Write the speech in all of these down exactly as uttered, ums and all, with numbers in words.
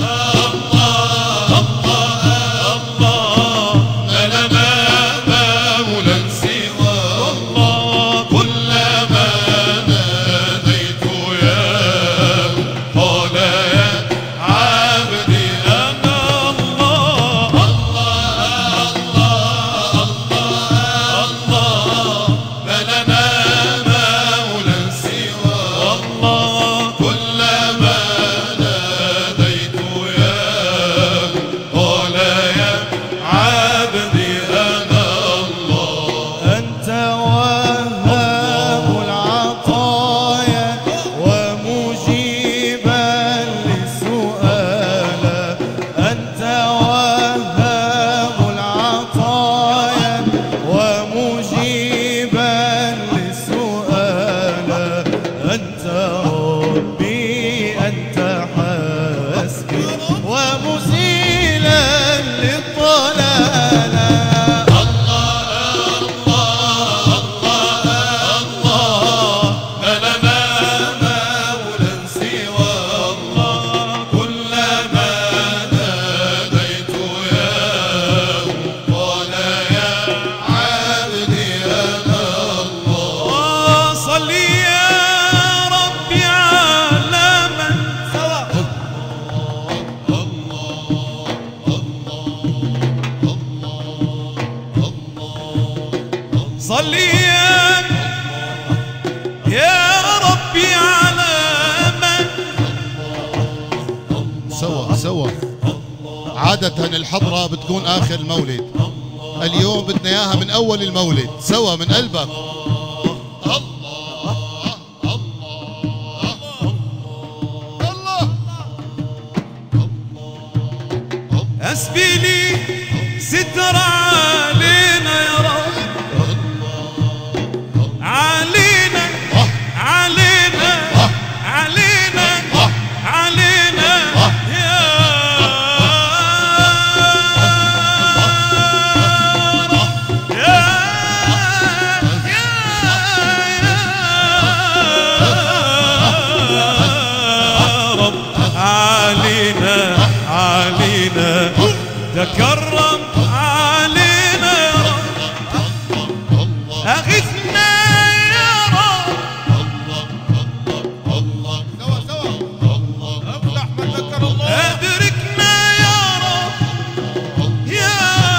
صلي يا ربي على من سوا سوا. عادة الحضرة بتكون آخر المولد، اليوم بدنا إياها من أول المولد. سوا من قلبك. أسبي لي ستر علينا يا رب، علينا علينا علينا علينا يا رب يا يا رب علينا علينا تكرم علينا يا رب، أغثنا يا رب. سوا سوا. أفلح من ذكر الله. أدركنا يا رب يا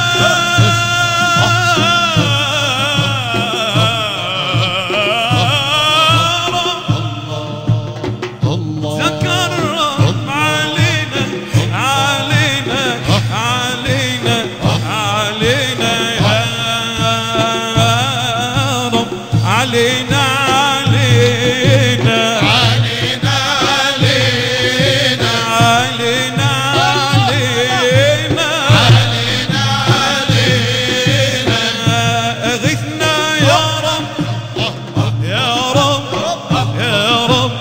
رب، تكرم علينا علينا علينا علينا يا رب، علينا علينا علينا علينا علينا علينا علينا علينا. أغثنا يا رب يا رب يا رب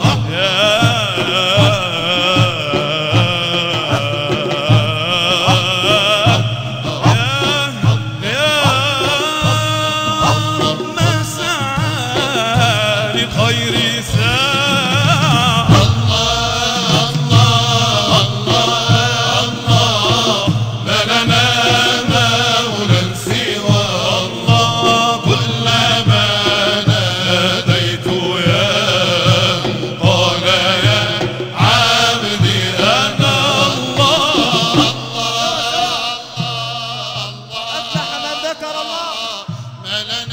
خير ساعة. الله الله الله الله، ما لنا مولى سوى الله. كلما ناديت يا قال يا عبدي أنا الله. الله الله، أفلح من ذكر الله. ما لنا